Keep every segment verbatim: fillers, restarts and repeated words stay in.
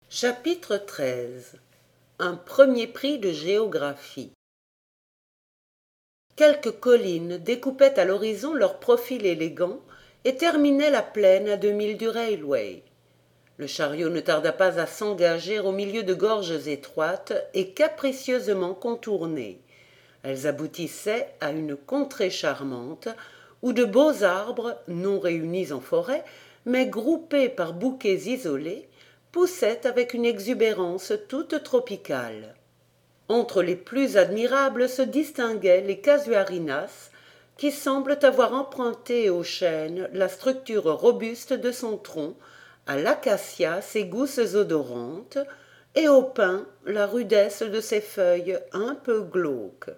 Chapitre treize. Un premier prix de géographie. Quelques collines découpaient à l'horizon leur profil élégant et terminaient la plaine à deux milles du railway. Le chariot ne tarda pas à s'engager au milieu de gorges étroites et capricieusement contournées. Elles aboutissaient à une contrée charmante où de beaux arbres, non réunis en forêt, mais groupés par bouquets isolés, poussaient avec une exubérance toute tropicale. Entre les plus admirables se distinguaient les casuarinas, qui semblent avoir emprunté au chêne la structure robuste de son tronc, à l'acacia ses gousses odorantes, et au pin la rudesse de ses feuilles un peu glauques.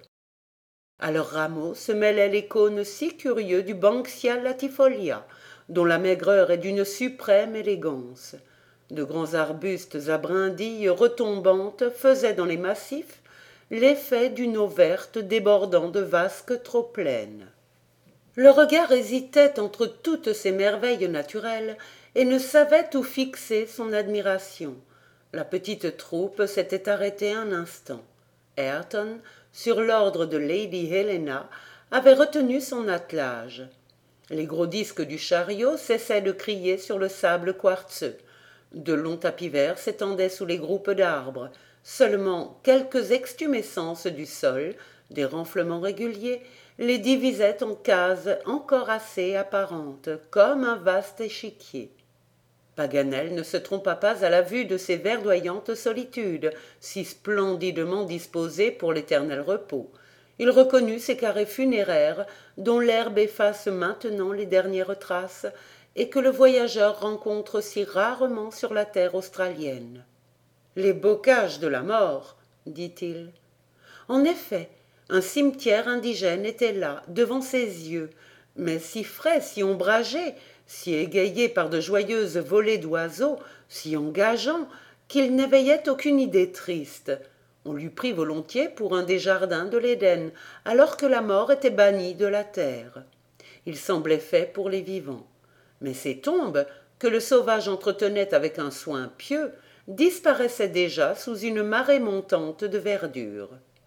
À leurs rameaux se mêlaient les cônes si curieux du Banksia latifolia, dont la maigreur est d'une suprême élégance. De grands arbustes à brindilles retombantes faisaient dans les massifs l'effet d'une eau verte débordant de vasques trop pleines. Le regard hésitait entre toutes ces merveilles naturelles et ne savait où fixer son admiration. La petite troupe s'était arrêtée un instant. Ayrton, sur l'ordre de Lady Helena, avait retenu son attelage. Les gros disques du chariot cessaient de crier sur le sable quartzeux. De longs tapis verts s'étendaient sous les groupes d'arbres. Seulement quelques extumescences du sol, des renflements réguliers, les divisaient en cases encore assez apparentes, comme un vaste échiquier. Paganel ne se trompa pas à la vue de ces verdoyantes solitudes, si splendidement disposées pour l'éternel repos. Il reconnut ces carrés funéraires dont l'herbe efface maintenant les dernières traces et que le voyageur rencontre si rarement sur la terre australienne. « Les bocages de la mort, » dit-il. En effet, un cimetière indigène était là, devant ses yeux, mais si frais, si ombragé, si égayé par de joyeuses volées d'oiseaux, si engageant, qu'il n'éveillait aucune idée triste. On l'eût pris volontiers pour un des jardins de l'Éden, alors que la mort était bannie de la terre. Il semblait fait pour les vivants. Mais ces tombes, que le sauvage entretenait avec un soin pieux, disparaissaient déjà sous une marée montante de verdure.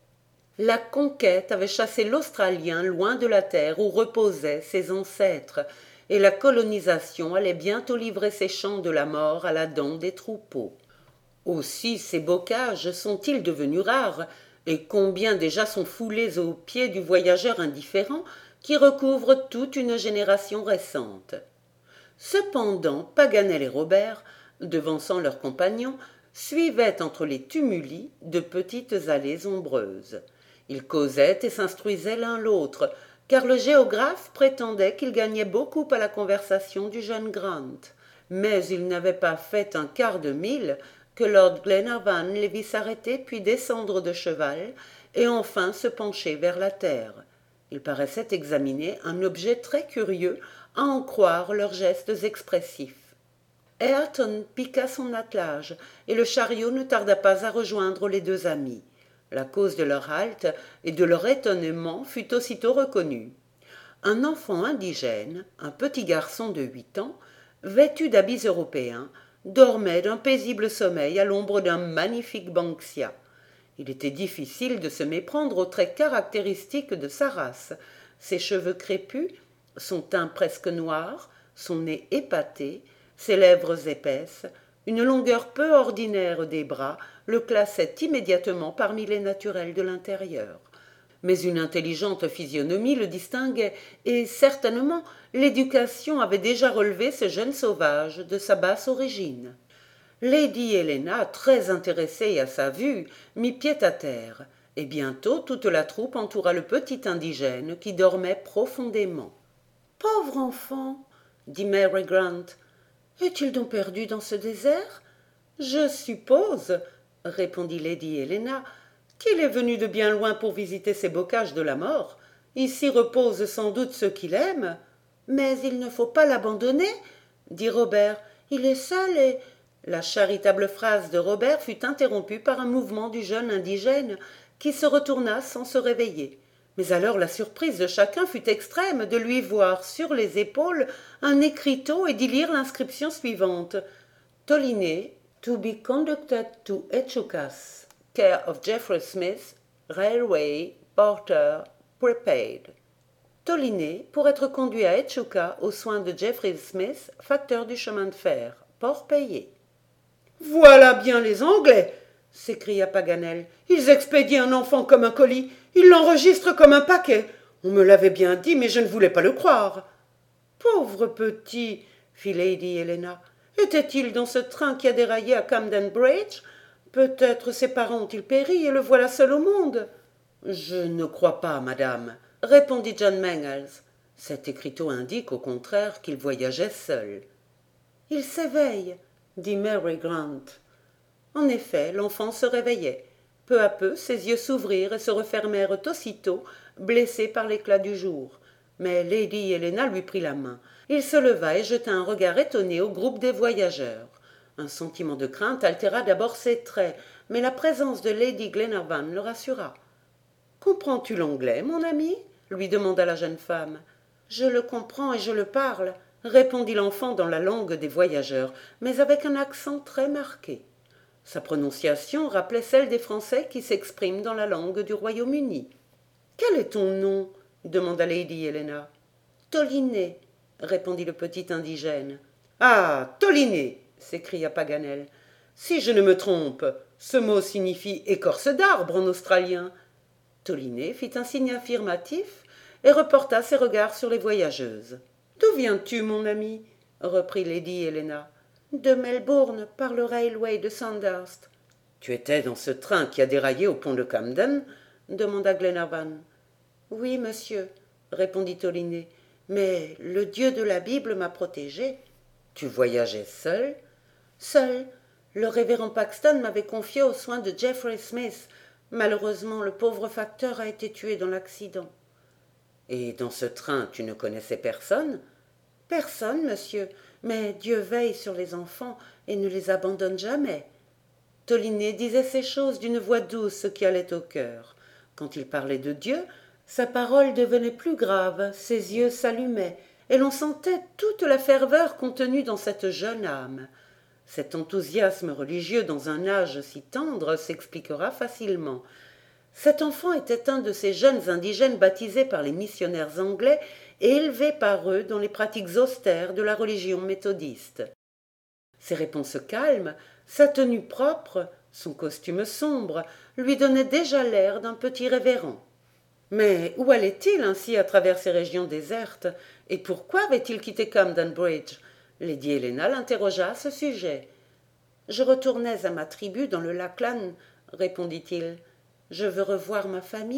La conquête avait chassé l'Australien loin de la terre où reposaient ses ancêtres, et la colonisation allait bientôt livrer ses champs de la mort à la dent des troupeaux. Aussi ces bocages sont-ils devenus rares, et combien déjà sont foulés aux pieds du voyageur indifférent qui recouvre toute une génération récente. Cependant, Paganel et Robert, devançant leurs compagnons, suivaient entre les tumuli de petites allées ombreuses. Ils causaient et s'instruisaient l'un l'autre, car le géographe prétendait qu'il gagnait beaucoup à la conversation du jeune Grant. Mais il n'avait pas fait un quart de mille que lord Glenarvan les vit s'arrêter puis descendre de cheval et enfin se pencher vers la terre. Il paraissait examiner un objet très curieux, à en croire leurs gestes expressifs. Ayrton piqua son attelage, et le chariot ne tarda pas à rejoindre les deux amis. La cause de leur halte et de leur étonnement fut aussitôt reconnue. Un enfant indigène, un petit garçon de huit ans, vêtu d'habits européens, dormait d'un paisible sommeil à l'ombre d'un magnifique banksia. Il était difficile de se méprendre aux traits caractéristiques de sa race, ses cheveux crépus, son teint presque noir, son nez épaté, ses lèvres épaisses, une longueur peu ordinaire des bras le classaient immédiatement parmi les naturels de l'intérieur. Mais une intelligente physionomie le distinguait, et certainement l'éducation avait déjà relevé ce jeune sauvage de sa basse origine. Lady Helena, très intéressée à sa vue, mit pied à terre, et bientôt toute la troupe entoura le petit indigène qui dormait profondément. « Pauvre enfant !» dit Mary Grant. « Est-il donc perdu dans ce désert ?»« Je suppose, » répondit Lady Helena, « qu'il est venu de bien loin pour visiter ces bocages de la mort. Ici reposent sans doute ceux qu'il aime. »« Mais il ne faut pas l'abandonner, » dit Robert. « Il est seul et… » La charitable phrase de Robert fut interrompue par un mouvement du jeune indigène qui se retourna sans se réveiller. Mais alors la surprise de chacun fut extrême de lui voir sur les épaules un écriteau et d'y lire l'inscription suivante: « Toliné, To be conducted to Echucas, care of Jeffrey Smith, Railway Porter Prepaid. Toliné pour être conduit à Echuca aux soins de Jeffrey Smith, facteur du chemin de fer, port payé. Voilà bien les Anglais, s'écria Paganel. Ils expédient un enfant comme un colis, ils l'enregistrent comme un paquet. On me l'avait bien dit, mais je ne voulais pas le croire. Pauvre petit, fit Lady Helena. Était-il dans ce train qui a déraillé à Camden Bridge? Peut-être ses parents ont-ils péri et le voilà seul au monde. Je ne crois pas, madame, répondit John Mangles. Cet écriteau indique au contraire qu'il voyageait seul. Il s'éveille, dit Mary Grant. En effet, l'enfant se réveillait. Peu à peu, ses yeux s'ouvrirent et se refermèrent aussitôt, blessés par l'éclat du jour. Mais Lady Helena lui prit la main. Il se leva et jeta un regard étonné au groupe des voyageurs. Un sentiment de crainte altéra d'abord ses traits, mais la présence de Lady Glenarvan le rassura. « Comprends-tu l'anglais, mon ami ?» lui demanda la jeune femme. « Je le comprends et je le parle, » répondit l'enfant dans la langue des voyageurs, mais avec un accent très marqué. Sa prononciation rappelait celle des Français qui s'expriment dans la langue du Royaume-Uni. « Quel est ton nom ?» demanda Lady Helena. « Toliné, » répondit le petit indigène. « Ah, Toliné !» s'écria Paganel. « Si je ne me trompe, ce mot signifie écorce d'arbre en australien. » Toliné fit un signe affirmatif et reporta ses regards sur les voyageuses. « D'où viens-tu, mon ami ?» reprit Lady Helena. « De Melbourne, par le railway de Sandhurst. »« Tu étais dans ce train qui a déraillé au pont de Camden ?» demanda Glenarvan. « Oui, monsieur, » répondit Toliné, « mais le Dieu de la Bible m'a protégé. »« Tu voyageais seul ?»« Seul. Le révérend Paxton m'avait confié aux soins de Jeffrey Smith. Malheureusement, le pauvre facteur a été tué dans l'accident. »« Et dans ce train, tu ne connaissais personne ?»« Personne, monsieur, mais Dieu veille sur les enfants et ne les abandonne jamais. » Toliné disait ces choses d'une voix douce qui allait au cœur. Quand il parlait de Dieu, sa parole devenait plus grave, ses yeux s'allumaient, et l'on sentait toute la ferveur contenue dans cette jeune âme. Cet enthousiasme religieux dans un âge si tendre s'expliquera facilement. Cet enfant était un de ces jeunes indigènes baptisés par les missionnaires anglais et élevés par eux dans les pratiques austères de la religion méthodiste. Ses réponses calmes, sa tenue propre, son costume sombre, lui donnaient déjà l'air d'un petit révérend. Mais où allait-il ainsi à travers ces régions désertes, et pourquoi avait-il quitté Camden Bridge? Lady Helena l'interrogea à ce sujet. « Je retournais à ma tribu dans le Lachlan, » répondit-il. « Je veux revoir ma famille. »«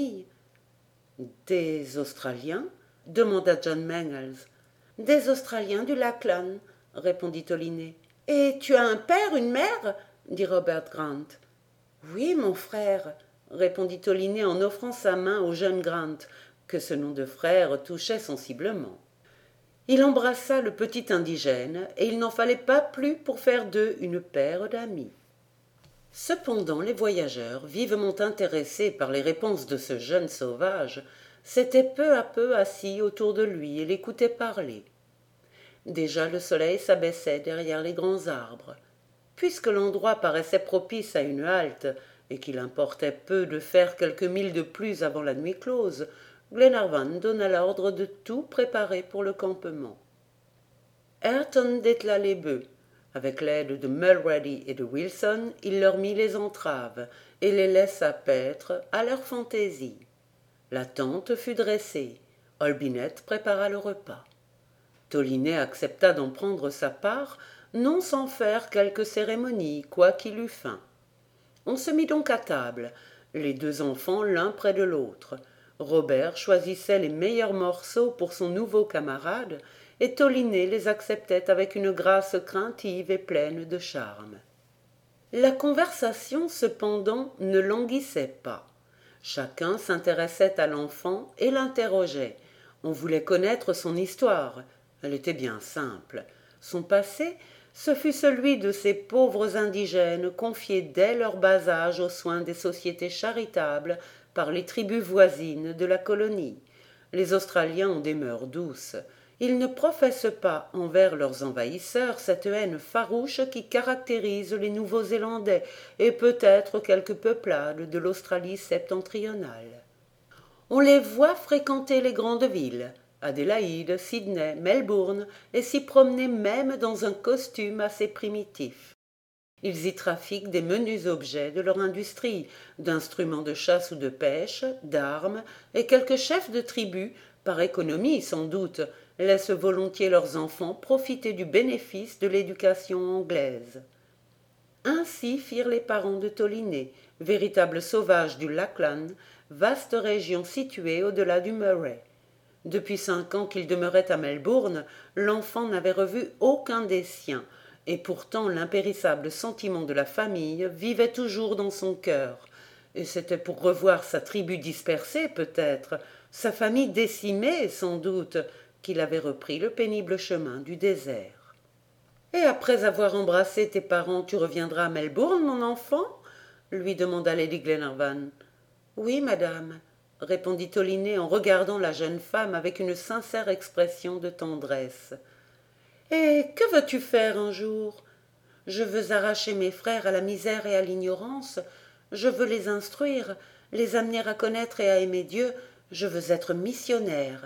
Des Australiens ?» demanda John Mangles. « Des Australiens du Lachlan, » répondit Toliné. « Et tu as un père, une mère ?» dit Robert Grant. « Oui, mon frère, » répondit Toliné en offrant sa main au jeune Grant, que ce nom de frère touchait sensiblement. Il embrassa le petit indigène, et il n'en fallait pas plus pour faire d'eux une paire d'amis. Cependant, les voyageurs, vivement intéressés par les réponses de ce jeune sauvage, s'étaient peu à peu assis autour de lui et l'écoutaient parler. Déjà le soleil s'abaissait derrière les grands arbres. Puisque l'endroit paraissait propice à une halte, et qu'il importait peu de faire quelques milles de plus avant la nuit close, Glenarvan donna l'ordre de tout préparer pour le campement. Ayrton détela les bœufs. Avec l'aide de Mulrady et de Wilson, il leur mit les entraves et les laissa paître à leur fantaisie. La tente fut dressée. Olbinett prépara le repas. Toliné accepta d'en prendre sa part, non sans faire quelque cérémonie, quoiqu'il eût faim. On se mit donc à table, les deux enfants l'un près de l'autre. Robert choisissait les meilleurs morceaux pour son nouveau camarade, et Toliné les acceptait avec une grâce craintive et pleine de charme. La conversation, cependant, ne languissait pas. Chacun s'intéressait à l'enfant et l'interrogeait. On voulait connaître son histoire. Elle était bien simple. Son passé, ce fut celui de ces pauvres indigènes confiés dès leur bas âge aux soins des sociétés charitables par les tribus voisines de la colonie. Les Australiens ont des mœurs douces. Ils ne professent pas envers leurs envahisseurs cette haine farouche qui caractérise les Nouveaux-Zélandais et peut-être quelques peuplades de l'Australie septentrionale. On les voit fréquenter les grandes villes, Adélaïde, Sydney, Melbourne, et s'y promener même dans un costume assez primitif. Ils y trafiquent des menus objets de leur industrie, d'instruments de chasse ou de pêche, d'armes, et quelques chefs de tribu, par économie sans doute, laissent volontiers leurs enfants profiter du bénéfice de l'éducation anglaise. Ainsi firent les parents de Toliné, véritables sauvages du Lachlan, vaste région située au-delà du Murray. Depuis cinq ans qu'il demeurait à Melbourne, l'enfant n'avait revu aucun des siens, et pourtant l'impérissable sentiment de la famille vivait toujours dans son cœur, et c'était pour revoir sa tribu dispersée peut-être, sa famille décimée sans doute, qu'il avait repris le pénible chemin du désert. « Et après avoir embrassé tes parents, tu reviendras à Melbourne, mon enfant ?» lui demanda Lady Glenarvan. « Oui, madame, » répondit Toliné en regardant la jeune femme avec une sincère expression de tendresse. « Et que veux-tu faire un jour ? Je veux arracher mes frères à la misère et à l'ignorance, je veux les instruire, les amener à connaître et à aimer Dieu, je veux être missionnaire. »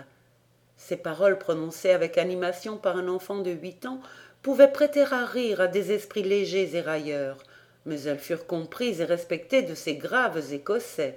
Ces paroles prononcées avec animation par un enfant de huit ans pouvaient prêter à rire à des esprits légers et railleurs, mais elles furent comprises et respectées de ces graves Écossais.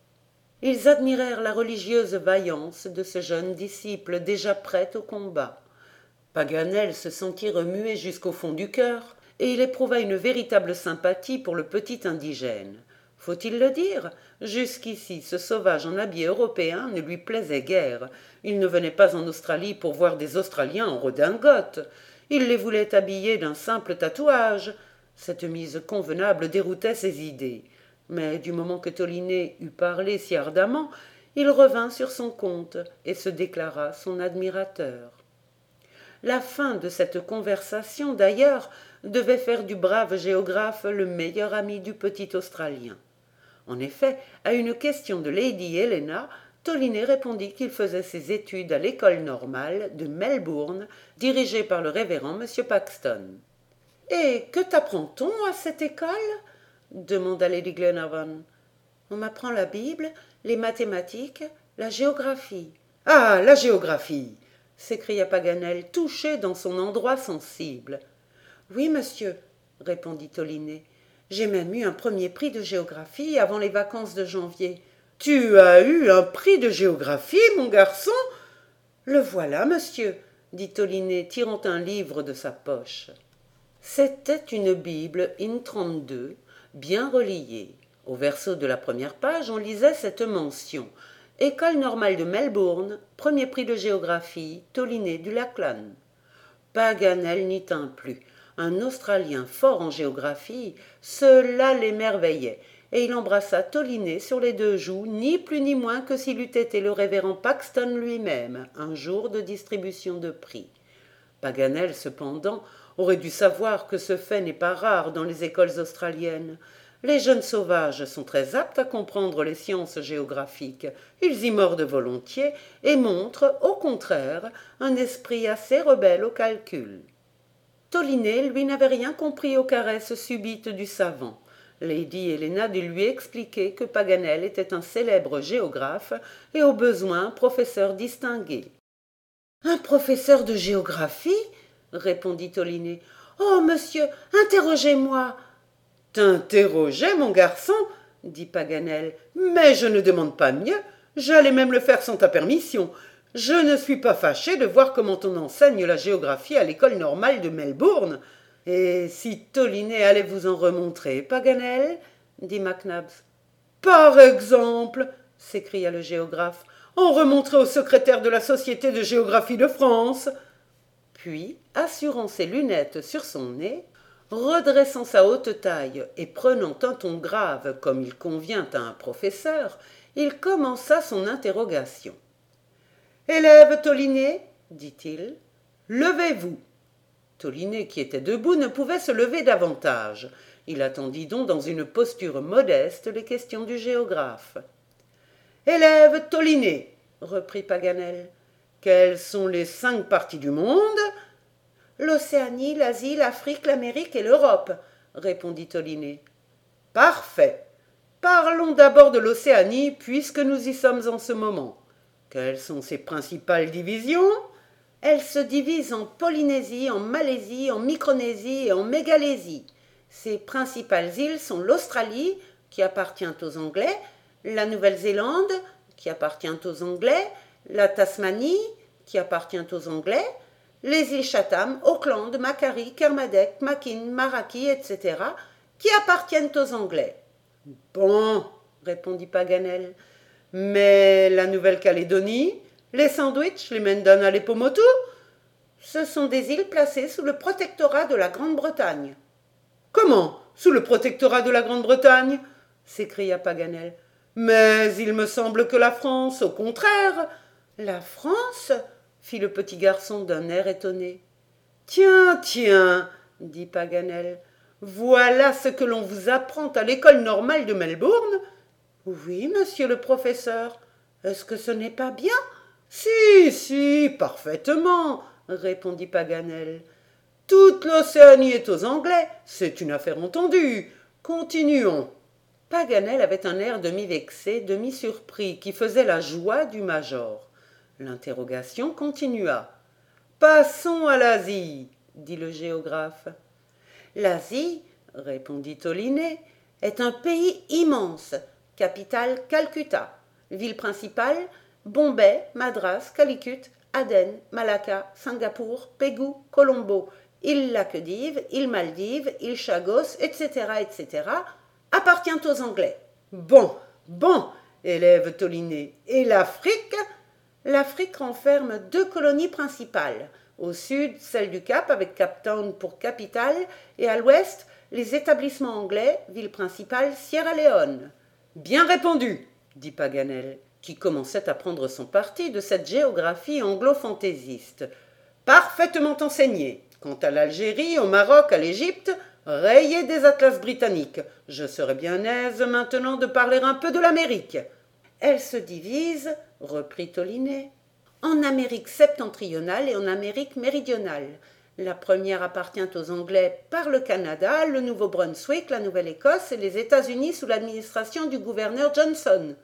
Ils admirèrent la religieuse vaillance de ce jeune disciple déjà prêt au combat. Paganel se sentit remué jusqu'au fond du cœur, et il éprouva une véritable sympathie pour le petit indigène. Faut-il le dire ? Jusqu'ici, ce sauvage en habit européen ne lui plaisait guère. Il ne venait pas en Australie pour voir des Australiens en redingote. Il les voulait habillés d'un simple tatouage. Cette mise convenable déroutait ses idées. Mais du moment que Toliné eut parlé si ardemment, il revint sur son compte et se déclara son admirateur. La fin de cette conversation, d'ailleurs, devait faire du brave géographe le meilleur ami du petit Australien. En effet, à une question de Lady Helena, Toliné répondit qu'il faisait ses études à l'école normale de Melbourne, dirigée par le révérend M. Paxton. « Et que t'apprend-on à cette école ?» demanda Lady Glenarvan. « On m'apprend la Bible, les mathématiques, la géographie. »« Ah, la géographie !» s'écria Paganel, touché dans son endroit sensible. « Oui, monsieur, » répondit Toliné. « J'ai même eu un premier prix de géographie avant les vacances de janvier. »« Tu as eu un prix de géographie, mon garçon ?»« Le voilà, monsieur, » dit Toliné, tirant un livre de sa poche. C'était une Bible in trente-deux, bien reliée. Au verso de la première page, on lisait cette mention. « École normale de Melbourne, premier prix de géographie, Toliné du Lachlan. » Paganel n'y tint plus. Un Australien fort en géographie, cela l'émerveillait, et il embrassa Toliné sur les deux joues, ni plus ni moins que s'il eût été le révérend Paxton lui-même, un jour de distribution de prix. Paganel, cependant, aurait dû savoir que ce fait n'est pas rare dans les écoles australiennes. Les jeunes sauvages sont très aptes à comprendre les sciences géographiques. Ils y mordent volontiers et montrent, au contraire, un esprit assez rebelle au calcul. Toliné, lui, n'avait rien compris aux caresses subites du savant. Lady Helena dut lui expliquer que Paganel était un célèbre géographe et au besoin professeur distingué. « Un professeur de géographie ?» répondit Toliné. « Oh, monsieur, interrogez-moi !»« T'interroger, mon garçon ?» dit Paganel. « Mais je ne demande pas mieux. J'allais même le faire sans ta permission. Je ne suis pas fâché de voir comment on enseigne la géographie à l'école normale de Melbourne. Et si Toliné allait vous en remontrer, Paganel ?» dit Mac Nabbs. « Par exemple !» s'écria le géographe. « En remontrer au secrétaire de la Société de géographie de France !» Puis, assurant ses lunettes sur son nez, redressant sa haute taille et prenant un ton grave comme il convient à un professeur, il commença son interrogation. « Élève Toliné, dit-il, levez-vous. » Toliné, qui était debout, ne pouvait se lever davantage. Il attendit donc dans une posture modeste les questions du géographe. « Élève Toliné, reprit Paganel, Quelles sont les cinq parties du monde? L'Océanie, l'Asie, l'Afrique, l'Amérique et l'Europe, répondit Toliné. Parfait. Parlons d'abord de l'Océanie, puisque nous y sommes en ce moment. Quelles sont ses principales divisions? Elle se divise en Polynésie, en Malaisie, en Micronésie et en Mégalésie. Ses principales îles sont l'Australie, qui appartient aux Anglais, la Nouvelle-Zélande, qui appartient aux Anglais, la Tasmanie, qui appartient aux Anglais, les îles Chatham, Auckland, Macquarie, Kermadec, Makin, Maraki, et cetera, qui appartiennent aux Anglais. Bon, répondit Paganel, mais la Nouvelle-Calédonie, les Sandwich, les Mendana, les Pomotou? Ce sont des îles placées sous le protectorat de la Grande-Bretagne. Comment, sous le protectorat de la Grande-Bretagne? S'écria Paganel. Mais il me semble que la France, au contraire. La France? Fit le petit garçon d'un air étonné. Tiens, tiens, dit Paganel, voilà ce que l'on vous apprend à l'école normale de Melbourne? Oui, monsieur le professeur. Est-ce que ce n'est pas bien? Si, si, parfaitement, répondit Paganel. Toute l'Océanie est aux Anglais, c'est une affaire entendue. Continuons. Paganel avait un air demi-vexé, demi-surpris, qui faisait la joie du major. L'interrogation continua. Passons à l'Asie, dit le géographe. L'Asie, répondit Toliné, est un pays immense. Capitale Calcutta. Ville principale Bombay, Madras, Calicut, Aden, Malacca, Singapour, Pégou, Colombo, île Laquedive, île Maldives, île Chagos, et cetera, et cetera, appartient aux Anglais. Bon, bon, élève Toliné. Et l'Afrique? L'Afrique renferme deux colonies principales. Au sud, celle du Cap, avec Cape Town pour capitale, et à l'ouest, les établissements anglais, ville principale Sierra Leone. Bien répondu, dit Paganel, qui commençait à prendre son parti de cette géographie anglo-fantaisiste. Parfaitement enseigné. Quant à l'Algérie, au Maroc, à l'Égypte, rayez des atlas britanniques. Je serais bien aise maintenant de parler un peu de l'Amérique. Elle se divise, reprit Toliné, en Amérique septentrionale et en Amérique méridionale. La première appartient aux Anglais par le Canada, le Nouveau-Brunswick, la Nouvelle-Écosse et les États-Unis sous l'administration du gouverneur Johnson.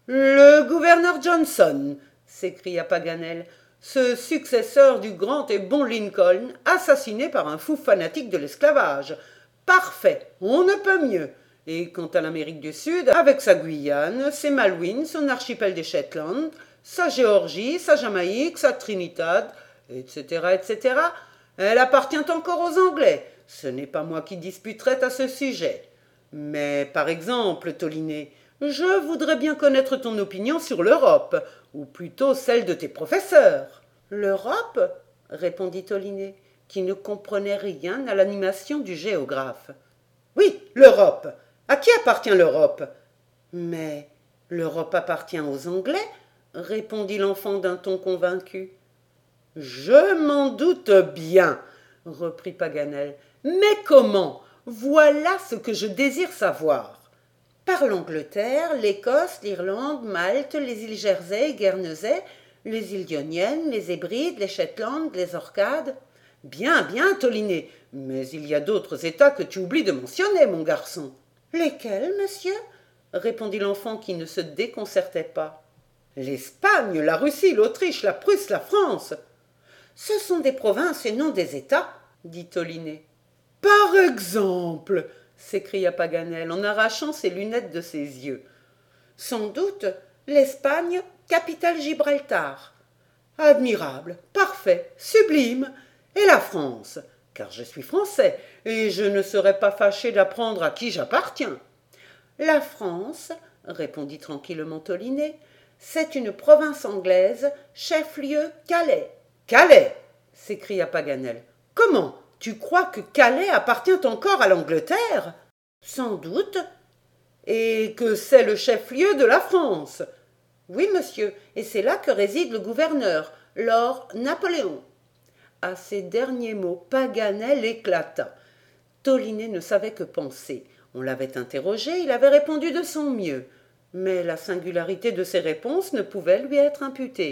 Le gouverneur Johnson, s'écria Paganel, ce successeur du grand et bon Lincoln, assassiné par un fou fanatique de l'esclavage. Parfait, on ne peut mieux. Et quant à l'Amérique du Sud, avec sa Guyane, ses Malouines, son archipel des Shetland, sa Géorgie, sa Jamaïque, sa Trinidad, et cetera, et cetera, elle appartient encore aux Anglais. Ce n'est pas moi qui disputerai à ce sujet. Mais, par exemple, Toliné, je voudrais bien connaître ton opinion sur l'Europe, ou plutôt celle de tes professeurs. L'Europe? Répondit Toliné, qui ne comprenait rien à l'animation du géographe. Oui, l'Europe. À qui appartient l'Europe? Mais l'Europe appartient aux Anglais, répondit l'enfant d'un ton convaincu. Je m'en doute bien, reprit Paganel. Mais comment? Voilà ce que je désire savoir. Par l'Angleterre, l'Écosse, l'Irlande, Malte, les îles Jersey et Guernesey, les îles Ioniennes, les Hébrides, les Shetland, les Orcades. Bien, bien, Toliné, mais il y a d'autres États que tu oublies de mentionner, mon garçon. Lesquels, monsieur? Répondit l'enfant qui ne se déconcertait pas. L'Espagne, la Russie, l'Autriche, la Prusse, la France. Ce sont des provinces et non des États, dit Toliné. Par exemple, s'écria Paganel en arrachant ses lunettes de ses yeux. Sans doute l'Espagne, capitale Gibraltar. Admirable, parfait, sublime. Et la France, car je suis français, et je ne serais pas fâché d'apprendre à qui j'appartiens. La France, répondit tranquillement Toliné, c'est une province anglaise, chef-lieu Calais. Calais, s'écria Paganel. Comment? Tu crois que Calais appartient encore à l'Angleterre? Sans doute. Et que c'est le chef-lieu de la France? Oui, monsieur, et c'est là que réside le gouverneur, Lord Napoléon. À ces derniers mots, Paganel éclata. Toliné ne savait que penser. On l'avait interrogé, il avait répondu de son mieux. Mais la singularité de ses réponses ne pouvait lui être imputée.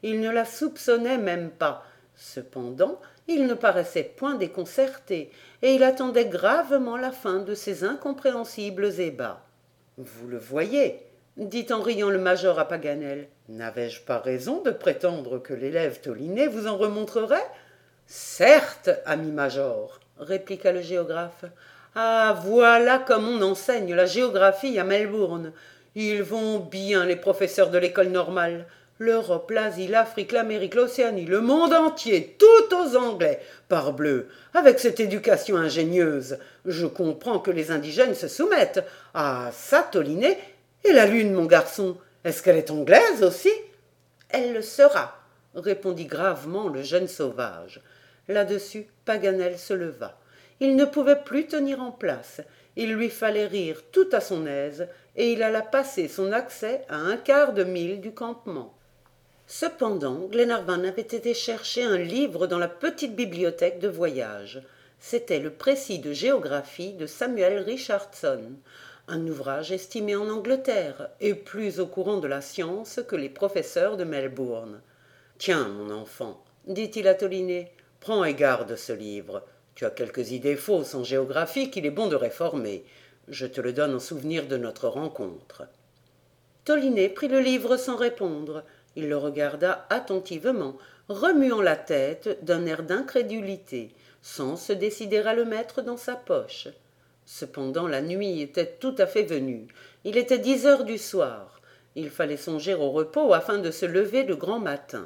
il ne la soupçonnait même pas. Cependant, il ne paraissait point déconcerté, et il attendait gravement la fin de ces incompréhensibles ébats. « Vous le voyez, dit en riant le major à Paganel. N'avais-je pas raison de prétendre que l'élève Toliné vous en remontrerait ? Certes, ami major, répliqua le géographe. Ah, voilà comme on enseigne la géographie à Melbourne. Ils vont bien, les professeurs de l'école normale. L'Europe, l'Asie, l'Afrique, l'Amérique, l'Océanie, le monde entier, tout aux Anglais. Parbleu, avec cette éducation ingénieuse, je comprends que les indigènes se soumettent. Ah, ça, Toliné. Et la lune, mon garçon, est-ce qu'elle est anglaise aussi ? Elle le sera, répondit gravement le jeune sauvage. Là-dessus, Paganel se leva. Il ne pouvait plus tenir en place. Il lui fallait rire tout à son aise, et il alla passer son accès à un quart de mille du campement. Cependant, Glenarvan avait été chercher un livre dans la petite bibliothèque de voyage. C'était le précis de géographie de Samuel Richardson, un ouvrage estimé en Angleterre et plus au courant de la science que les professeurs de Melbourne. « Tiens, mon enfant, dit-il à Toliné, prends égard de ce livre. Tu as quelques idées fausses en géographie qu'il est bon de réformer. Je te le donne en souvenir de notre rencontre. » Toliné prit le livre sans répondre. Il le regarda attentivement, remuant la tête d'un air d'incrédulité, sans se décider à le mettre dans sa poche. Cependant la nuit était tout à fait venue. Il était dix heures du soir. Il fallait songer au repos afin de se lever de grand matin.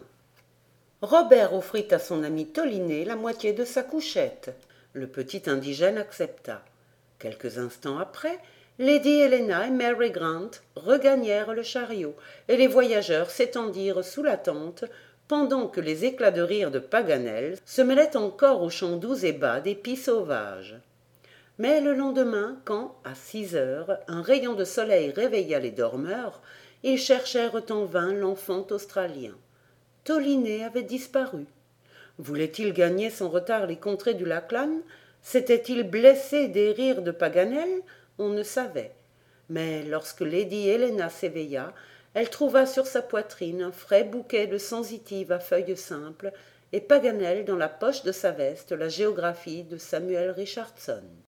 Robert offrit à son ami Toliné la moitié de sa couchette. Le petit indigène accepta. Quelques instants après, Lady Helena et Mary Grant regagnèrent le chariot, et les voyageurs s'étendirent sous la tente, pendant que les éclats de rire de Paganel se mêlaient encore aux chants doux et bas des pies sauvages. Mais le lendemain, quand, à six heures, un rayon de soleil réveilla les dormeurs, ils cherchèrent en vain l'enfant australien. Toliné avait disparu. Voulait-il gagner sans retard les contrées du Lachlan ? S'était-il blessé des rires de Paganel ? On ne savait. Mais lorsque Lady Helena s'éveilla, elle trouva sur sa poitrine un frais bouquet de sensitive à feuilles simples et Paganel dans la poche de sa veste la géographie de Samuel Richardson.